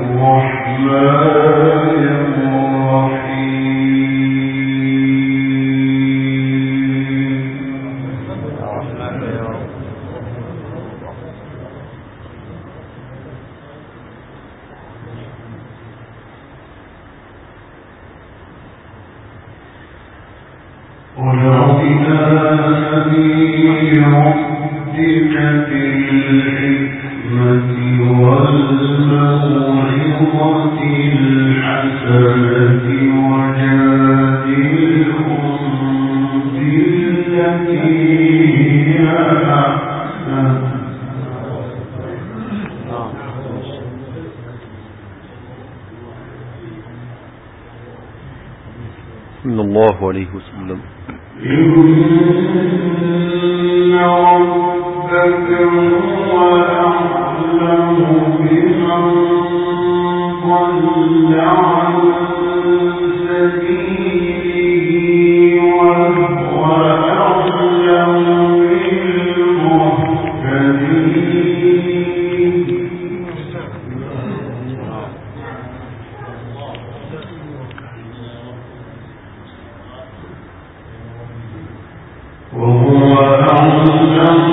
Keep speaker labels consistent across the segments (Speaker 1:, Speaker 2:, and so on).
Speaker 1: صلى الله عليه وسلم.
Speaker 2: إن ربك هو أعلم بمن ضل عن سبيله وهو أعلم بالمهتدين. وهو أعلم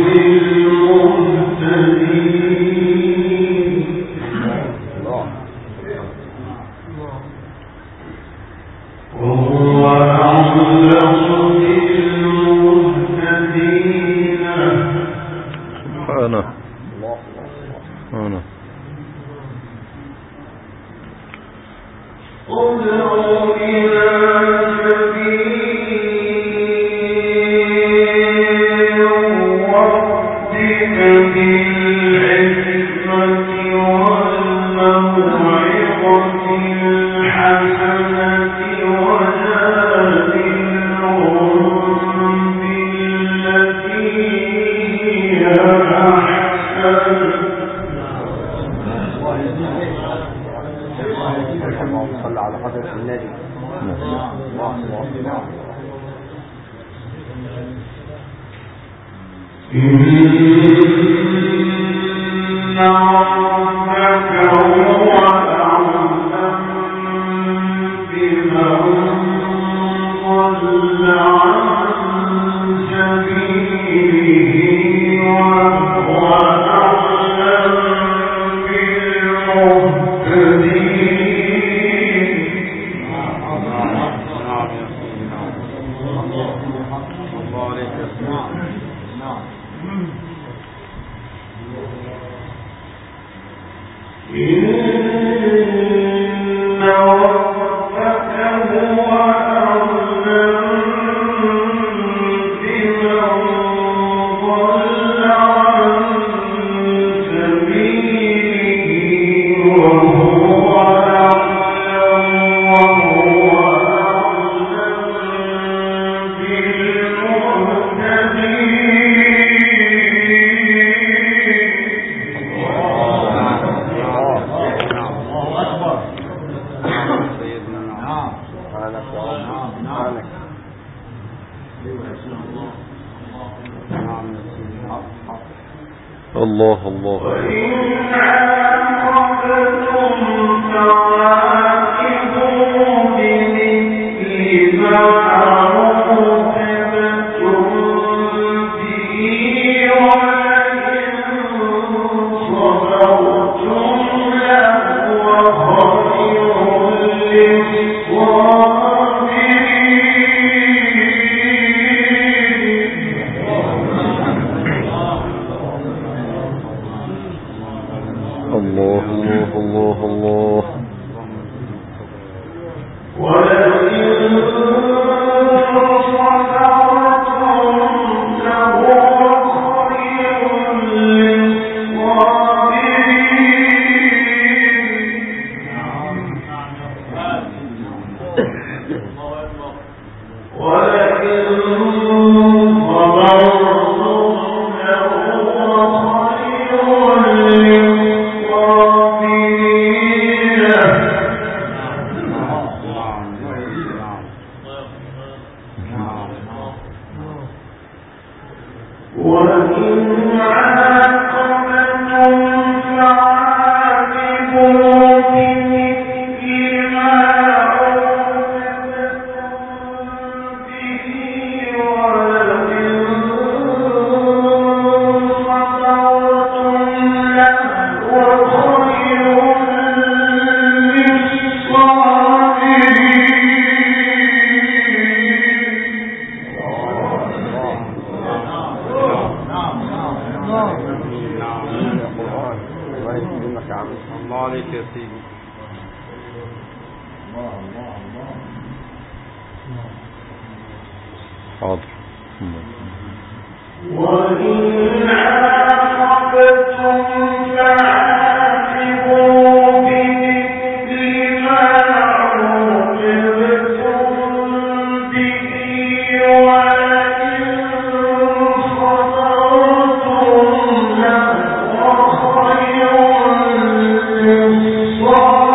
Speaker 2: بالمهتدين. وهو أعلم بالمهتدين.
Speaker 1: سبحانه.
Speaker 2: ادعوا إلى سبيل ربك بالحكمة والموعظة الحسنة وجادلهم بالتي هي أحسن.
Speaker 3: صلى على حضرة النبي.
Speaker 2: إن ربك هو أعلم بمن ضل عن سبيله وهو أعلم بالمهتدين. إن ربك هو أعلم بمن ضل عن سبيله وهو أعلم
Speaker 1: الله الله.
Speaker 2: وإن عاقبتم فعاقبوا بمثل ما عوقبتم به ولئن صبرتم لهو خير
Speaker 1: الله الله الله الله.
Speaker 2: ولئن صبرتم لهو خير للصابرين. ولئن وإن عاقبتم فعاقبوا
Speaker 1: حاضر.
Speaker 2: وإن عاقبتم فعاقبوا بمثل ما عوقبتم به ولئن صبرتم لهو خير للصابرين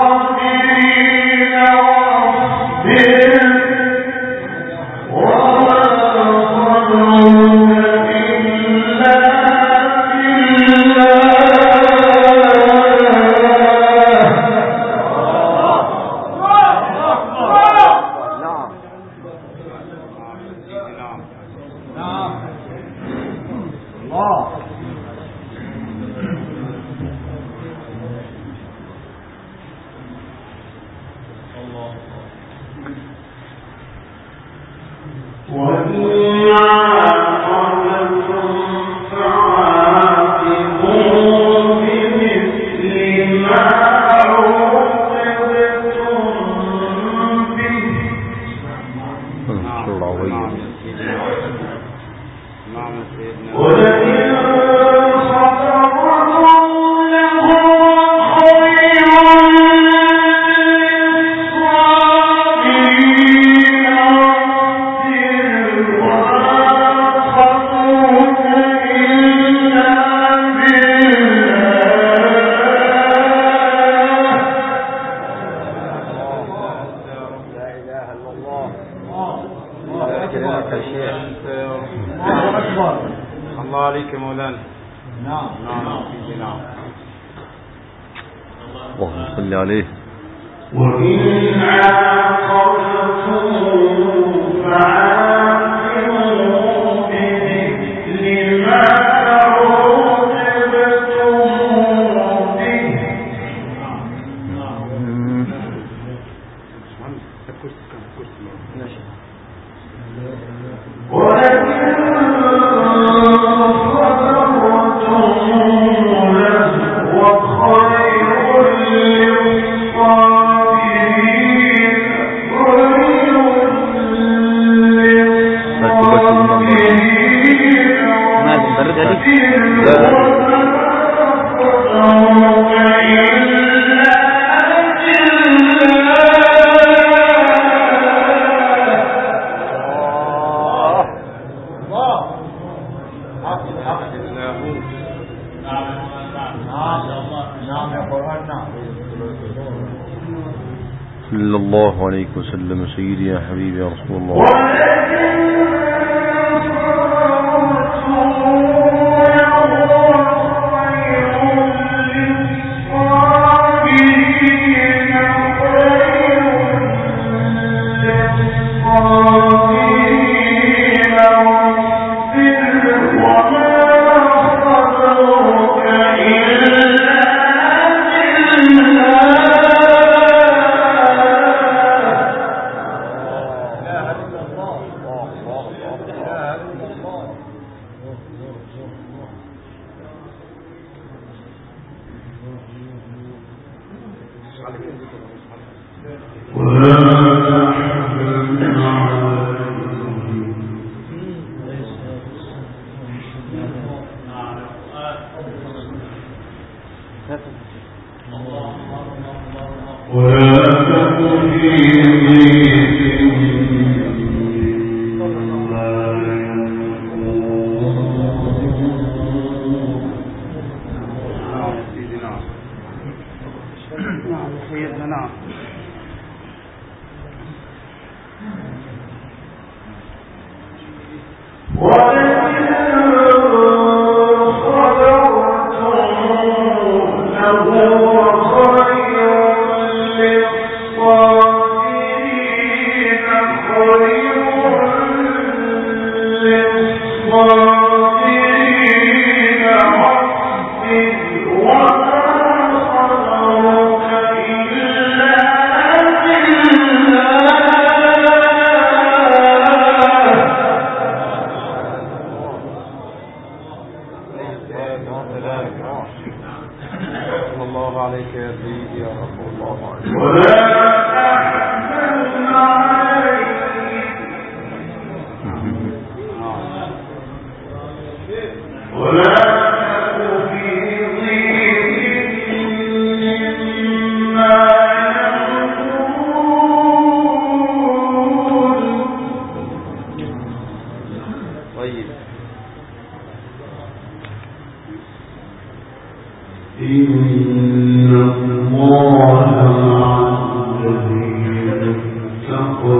Speaker 3: الله عليك مولانا. نعم
Speaker 1: اللهم صل عليه.
Speaker 2: وإن عاقبتم فعاقبوا بمثل ما عوقبتم به
Speaker 1: صلى الله عليه وسلم سيدي يا حبيبي يا رسول الله.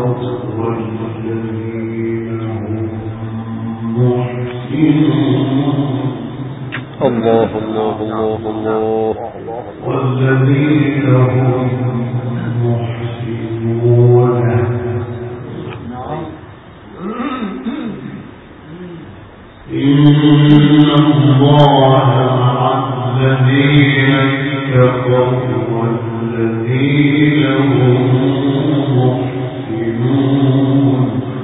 Speaker 1: الله الله الله الله
Speaker 2: والذين هم محسنون إن الله مع الذين اتقوا والذين هم محسنون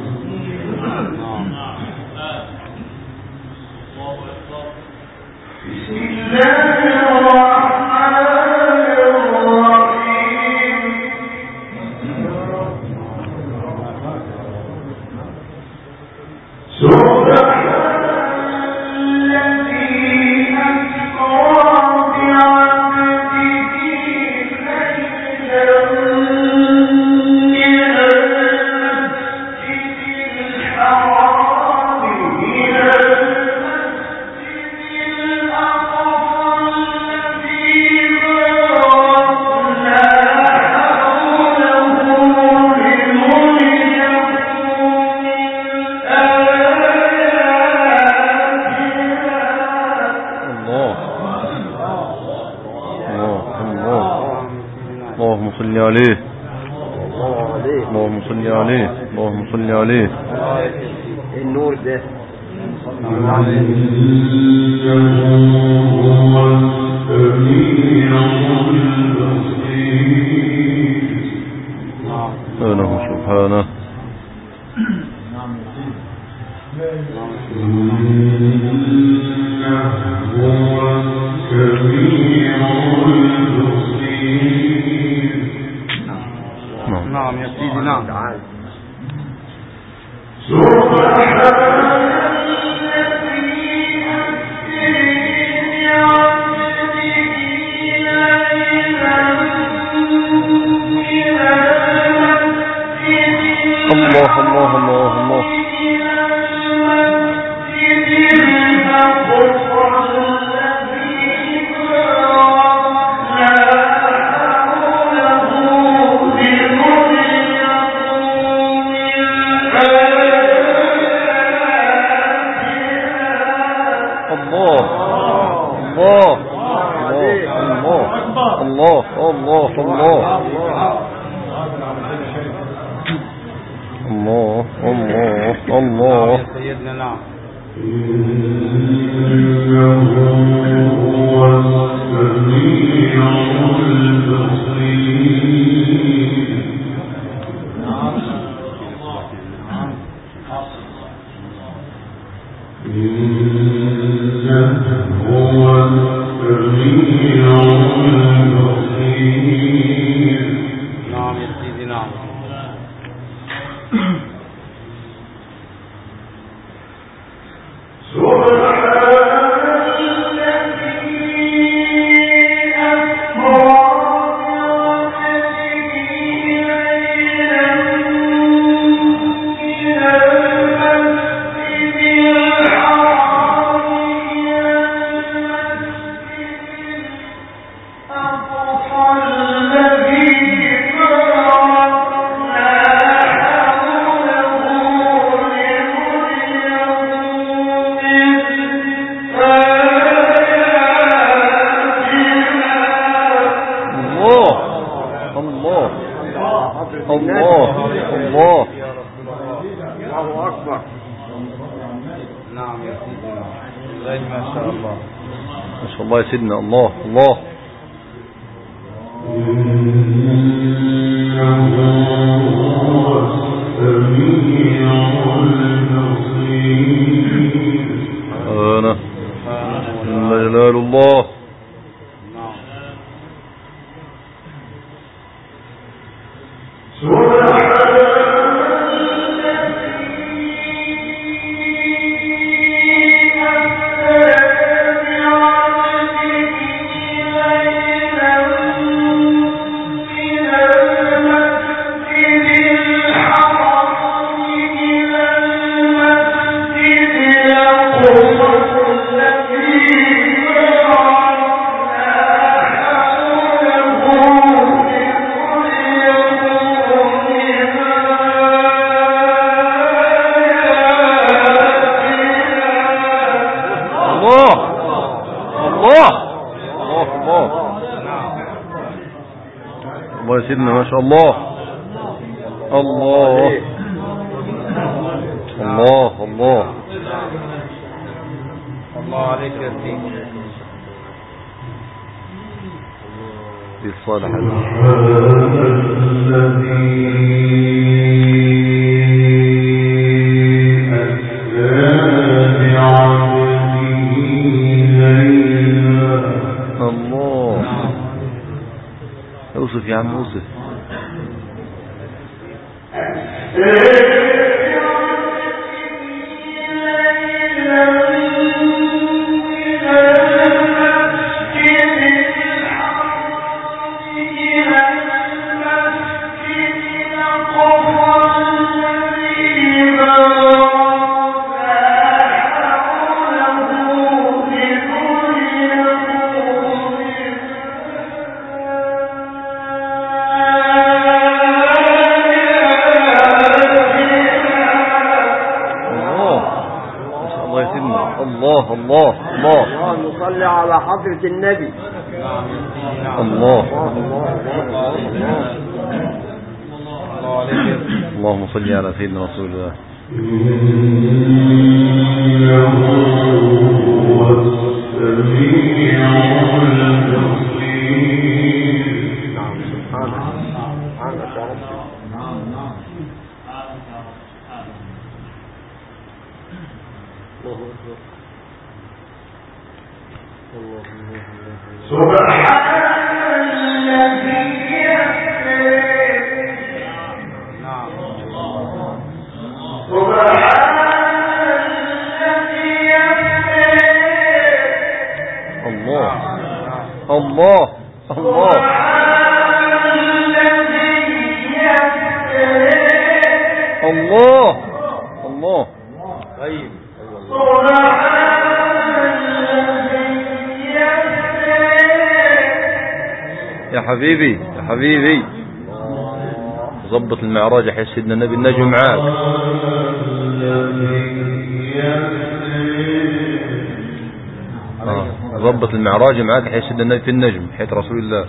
Speaker 1: اللهم صل عليه اللهم صل عليه اللهم صل عليه
Speaker 3: النور ده
Speaker 1: سبحانه سبحانه
Speaker 3: نعم يا سيدي نعم تعال
Speaker 1: الله الله الله الله الله الله الله الله الله الله
Speaker 3: يا سيدنا نعم
Speaker 2: هو السميع البصير هو السميع البصير
Speaker 3: نعم يا سيدي نعم
Speaker 1: الله يا سيدنا الله الله أنا جلال الله الله يا سيدنا، ما شاء الله. الله الله الله
Speaker 3: الله عليك يا سيدي.
Speaker 1: في الصالح الله. اوصف يا عم، اوصف. الله الله الله.
Speaker 3: اللهم صل على حضرة النبي.
Speaker 1: الله. اللهم صل على سيدنا رسول الله. الله الله. الله الله.
Speaker 3: طيب.
Speaker 1: يا حبيبي يا حبيبي، ظبط المعراج يا سيدنا النبي، النجم معاك. ظبط المعراج معاك يا سيدنا النبي في النجم حيث رسول الله.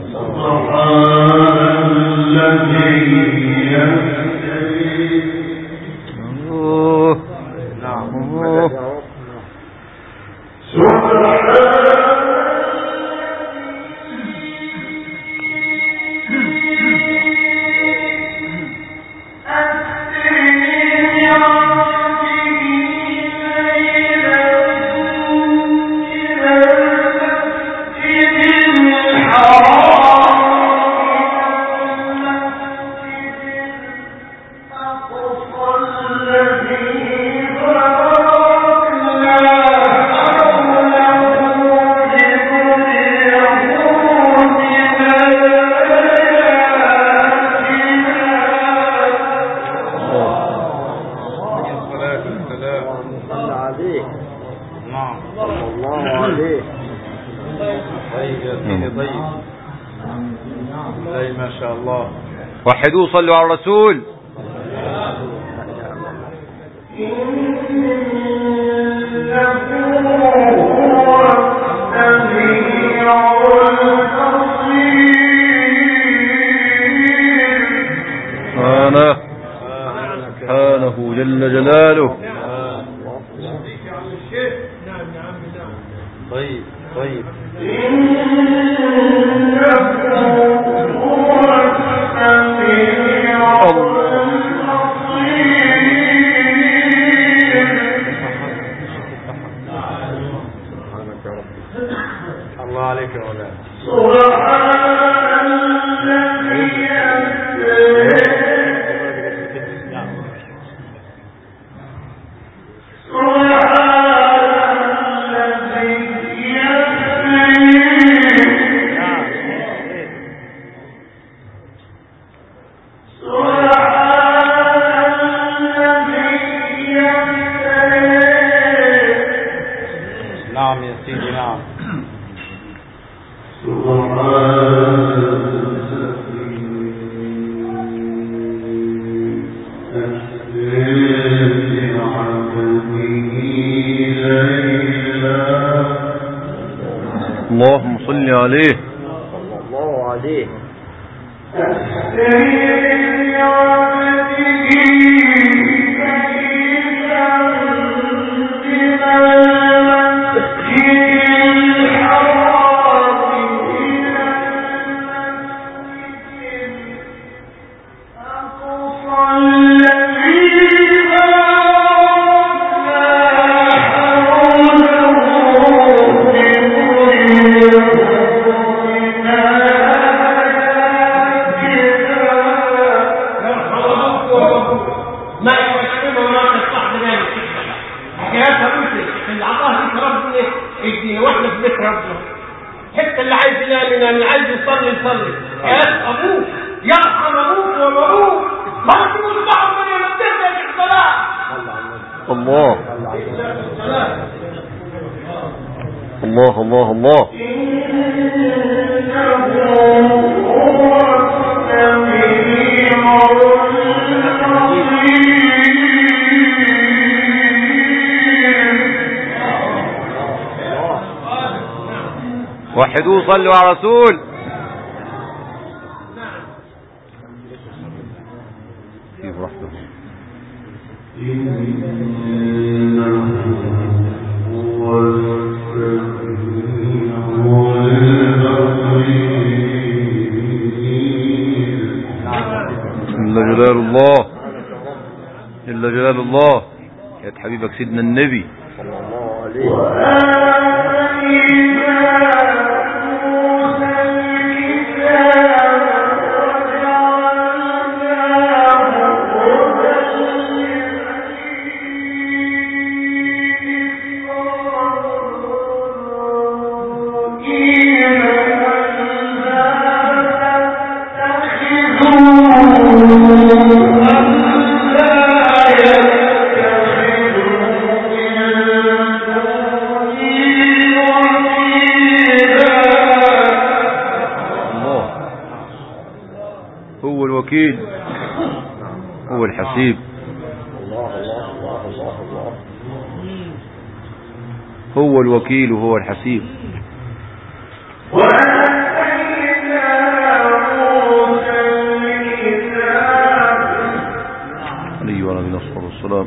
Speaker 1: وحدوا صلوا على الرسول. سبحانه جل جلاله.
Speaker 3: طيب طيب. الله عليك يا مولانا. نعم يا سيدي نعم.
Speaker 1: اللهم صل عليه.
Speaker 3: صلى الله عليه.
Speaker 1: الله الله الله. وحدوا صلوا على رسول. جل جلال الله. يا حبيبك سيدنا النبي صلى الله عليه هو الحسيب. هو الوكيل وهو الحسيب. عليه وعلى نبينا الصلاة والسلام.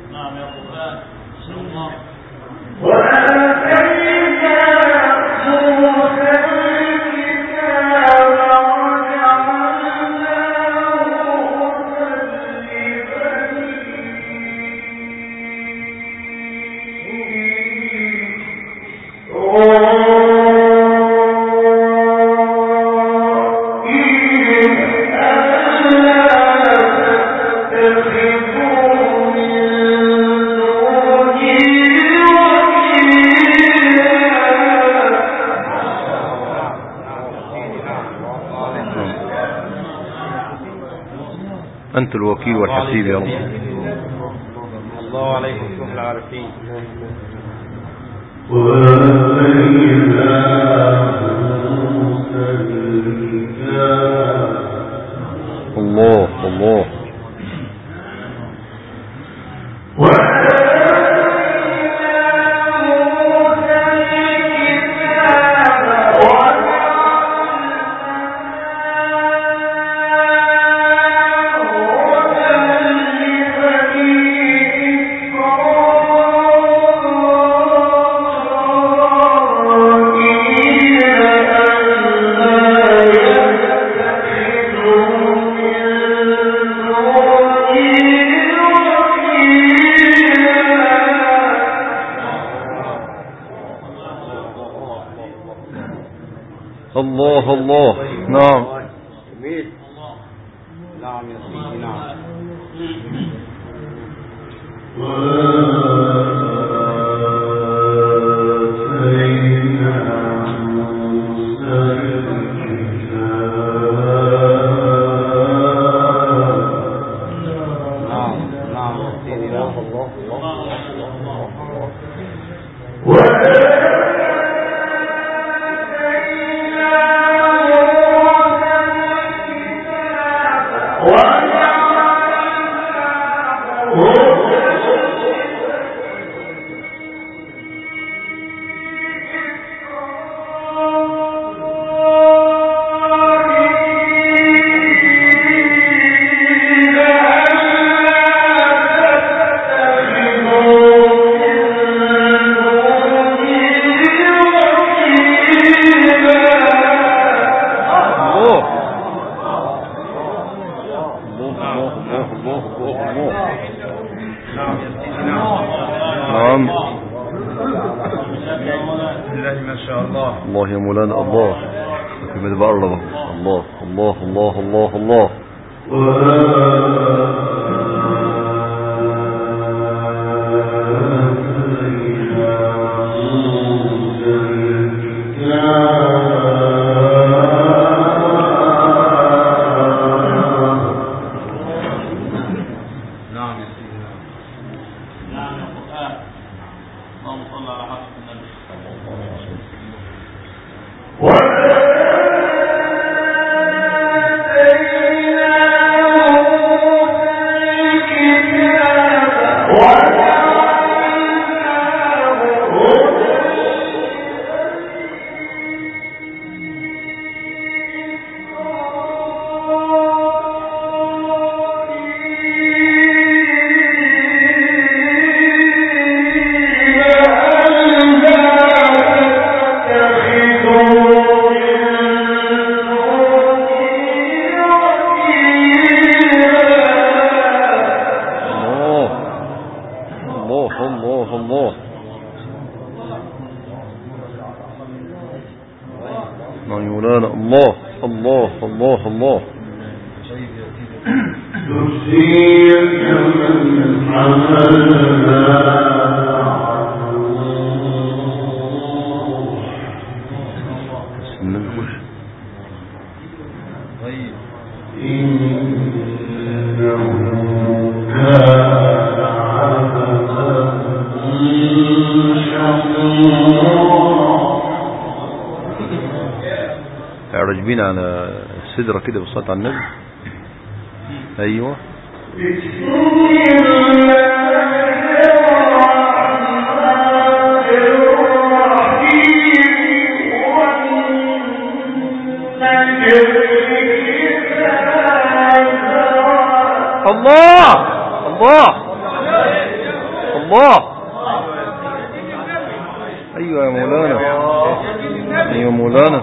Speaker 1: أنت الوكيل والحسيب يا رب.
Speaker 3: الله عليك وسلم العارفين.
Speaker 1: الله الله. الله الله. نعم
Speaker 3: نعم يا سيدي نعم.
Speaker 1: نعم.
Speaker 3: الله ما شاء الله.
Speaker 1: الله يا مولانا الله. كلمة بقى الله الله الله الله الله الله. راجبين على السدرة كده بالصلاة على النبي. ايوه الله الله الله. ايوه يا مولانا ايوه مولانا.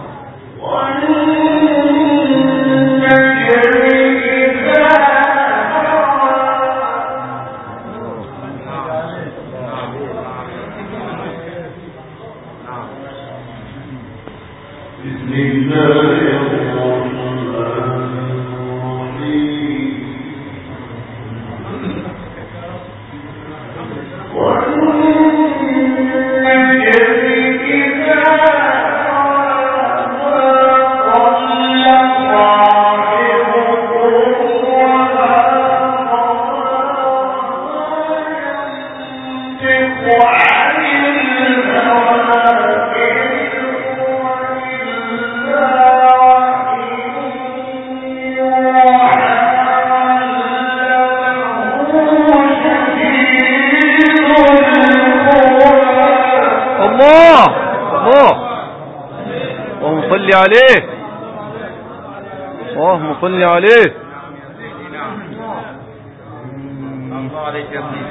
Speaker 1: عليه اللهم صل عليه.
Speaker 3: الله عليك يا سيدي.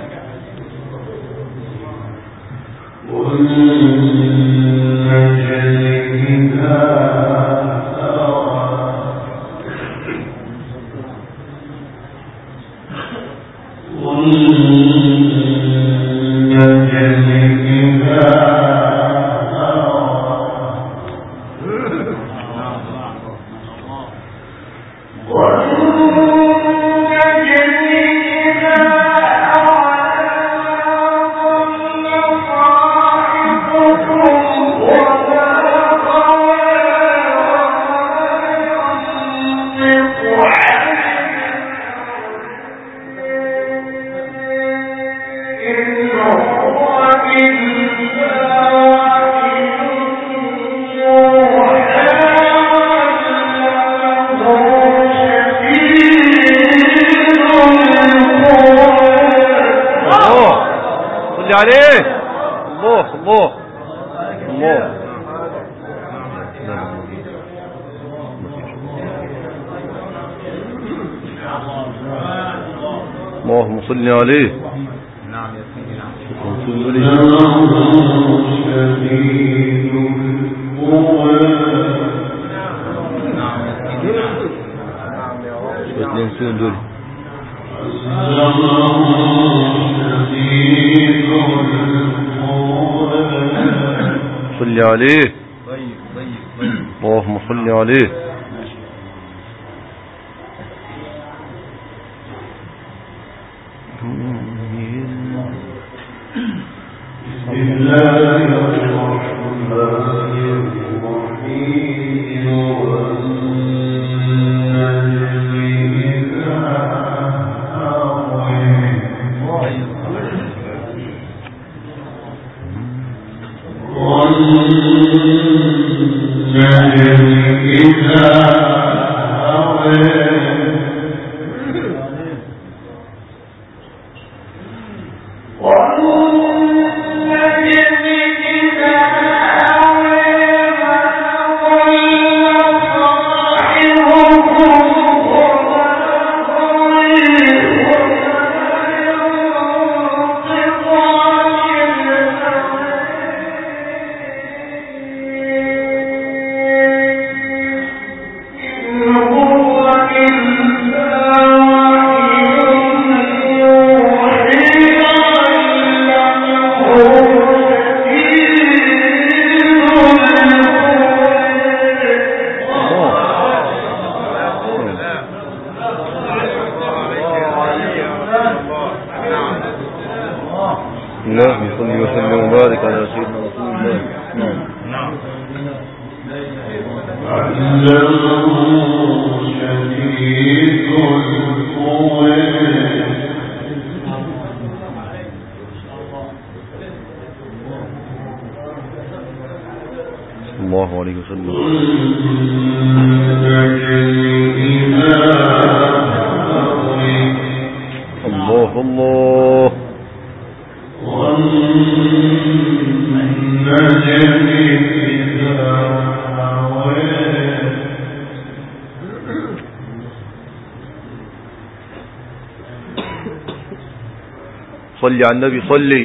Speaker 1: عليه الله الله الله. اللهم صل عليه.
Speaker 3: نعم يا سيدي.
Speaker 1: نعم صل عليه.
Speaker 3: طيب طيب طيب.
Speaker 1: اللهم صل عليه. اللهم صل وسلم وبارك على سيدنا رسول الله. نعم. الله عليه وسلم. الله الله. صلي على النبي صلي.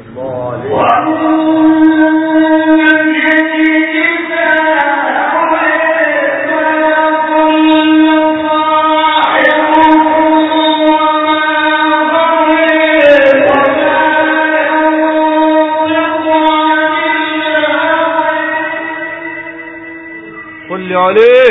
Speaker 1: صلي عليه.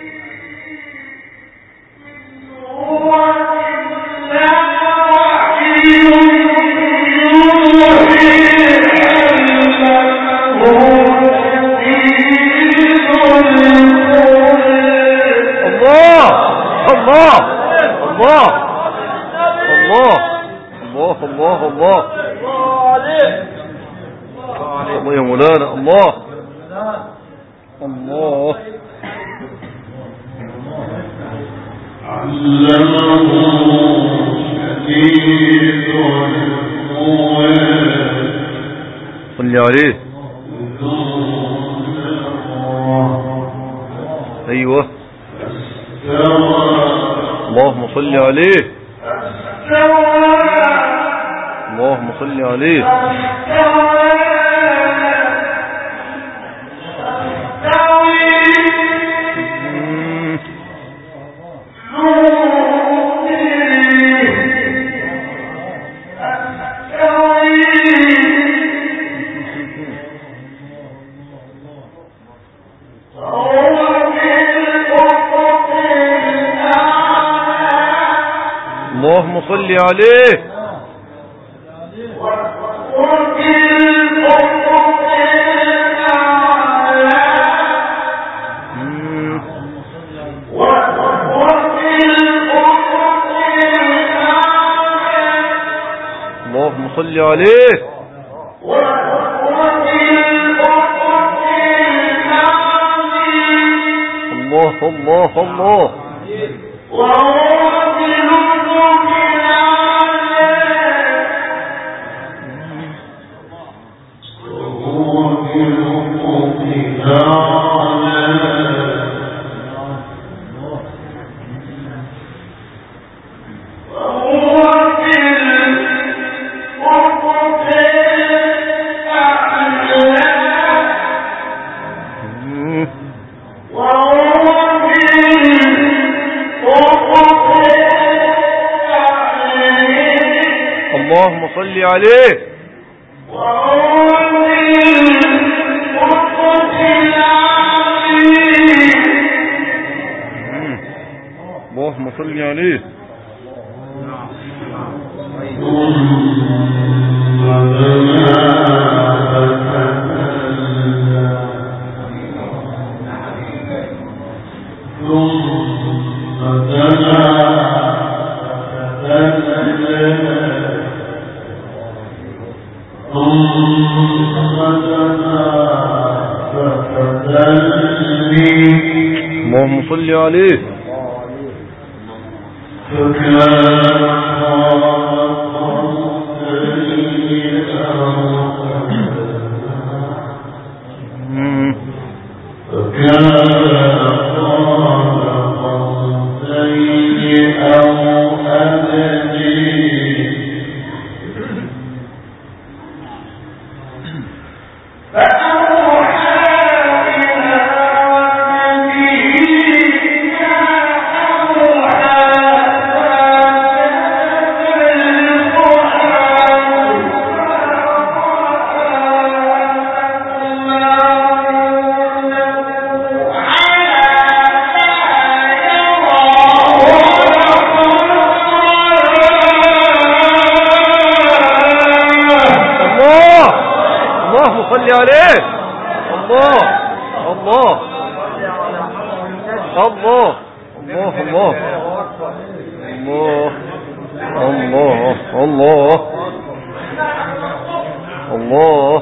Speaker 1: الله الله الله الله الله الله الله يا مولانا. الله الله. صلي عليه. ايوه. اللهم صل عليه. اللهم صل عليه. اللهم صل عليه. اللهم صل عليه. الله الله الله. اللهم صل عليه. اللهم صل عليه. اللهم صل عليه. صل عليه. الله الله الله الله الله الله الله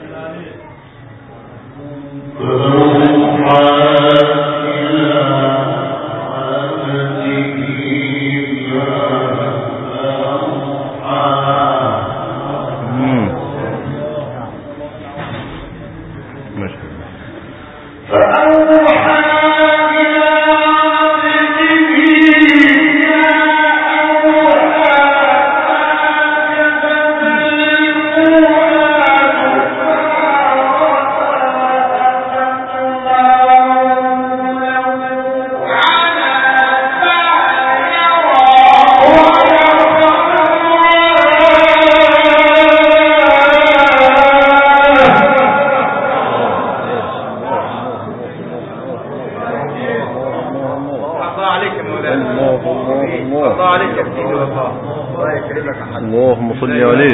Speaker 1: اللهم صل عليه.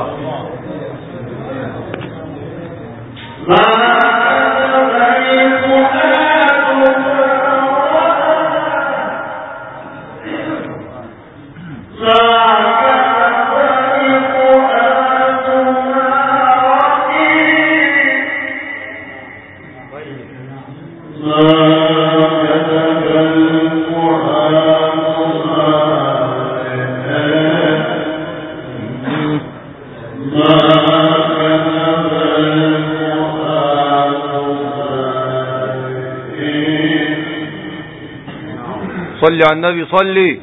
Speaker 1: صلي على النبي صلي.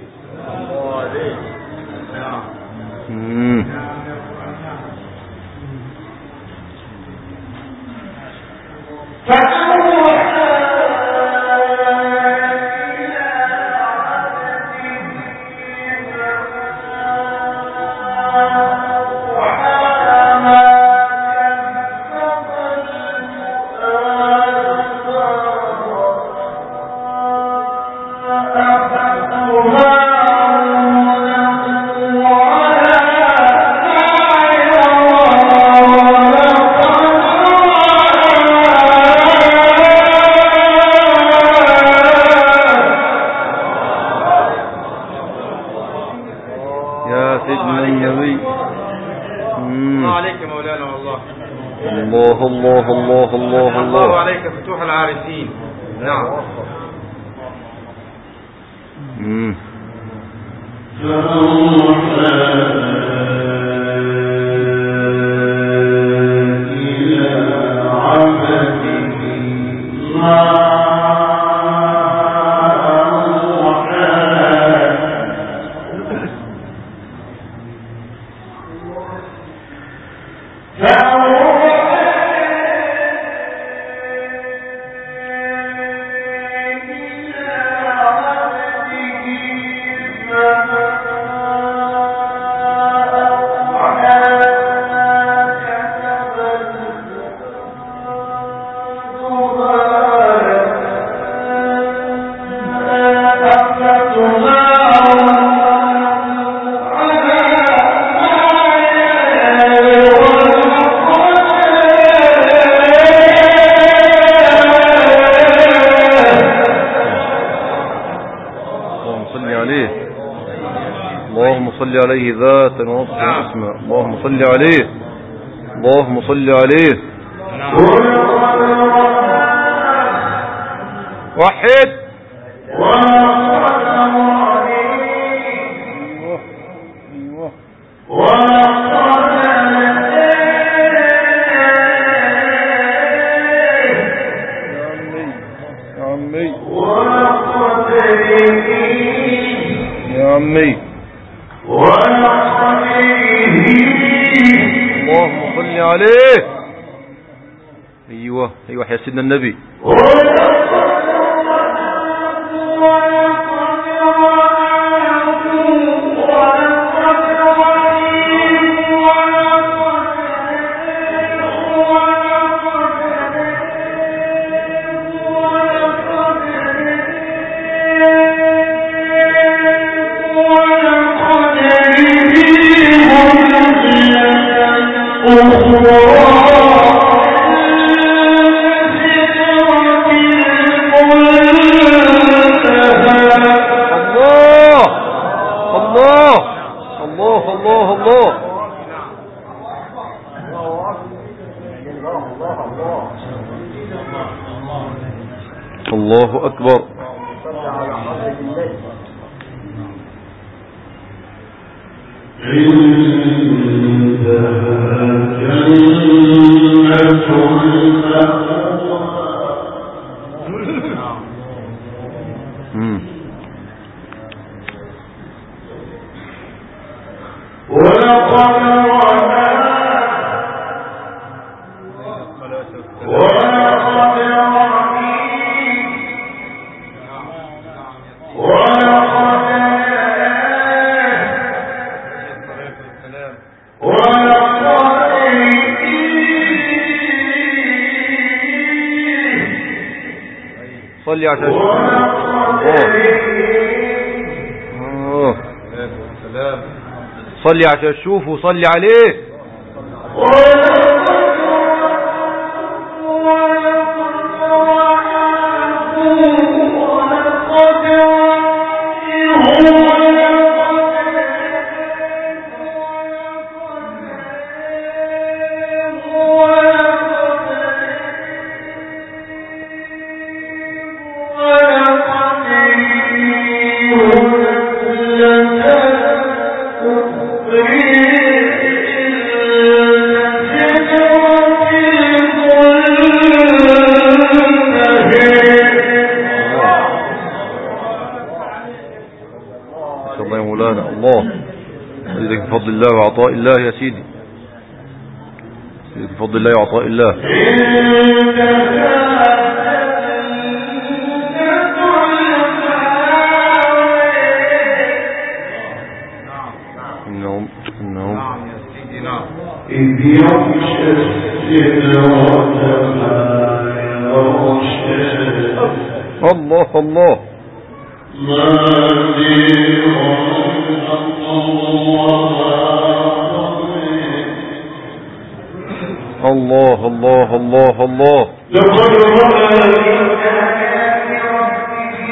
Speaker 1: الله الله الله الله
Speaker 3: عليك فتوح العارفين. نعم.
Speaker 1: صل عليه ذاتا ونصفا اسما. اللهم صل عليه، اللهم صل عليه. وحد. يا عمي اللهم صل عليه. ايوه ايوه يا سيدنا النبي. الله أكبر. صلي عشان صلي عشان تشوفه وصلي عليه. بفضل الله وعطاء الله يا سيدي، بفضل الله وعطاء الله. إنهم إذ يغشى السدرة ما يغشى. الله الله الله الله الله الله. لقد رأى من آيات ربه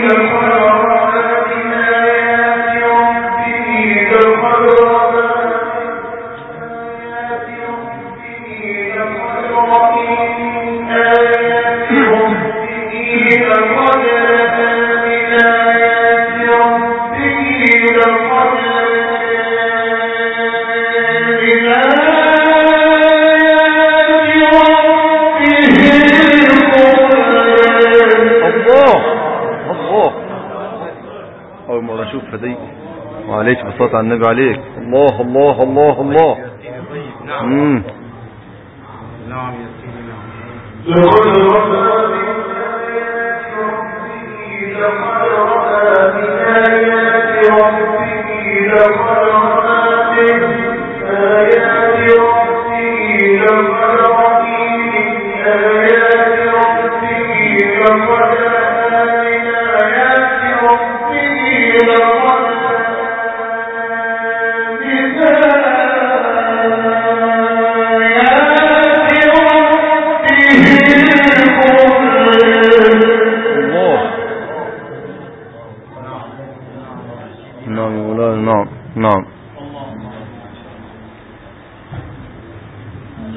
Speaker 1: وعليك بالصلاة على النبي عليك. الله الله الله الله. نعم نعم يا نعم نعم.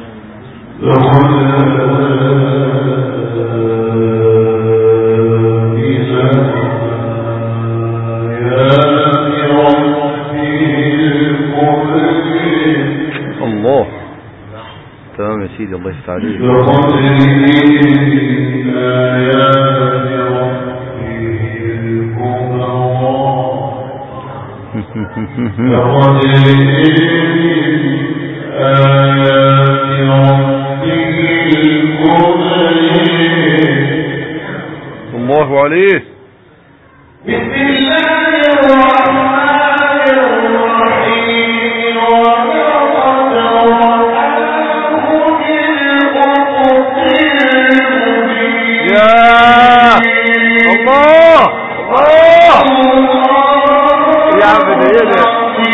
Speaker 1: الله تمام يا سيدي، الله يفتح عليك. الله عليه.
Speaker 2: بسم الله الرحمن الرحيم. ولقد رآه بالأفق المبين.
Speaker 1: يا الله الله يا عم ده ايه ده؟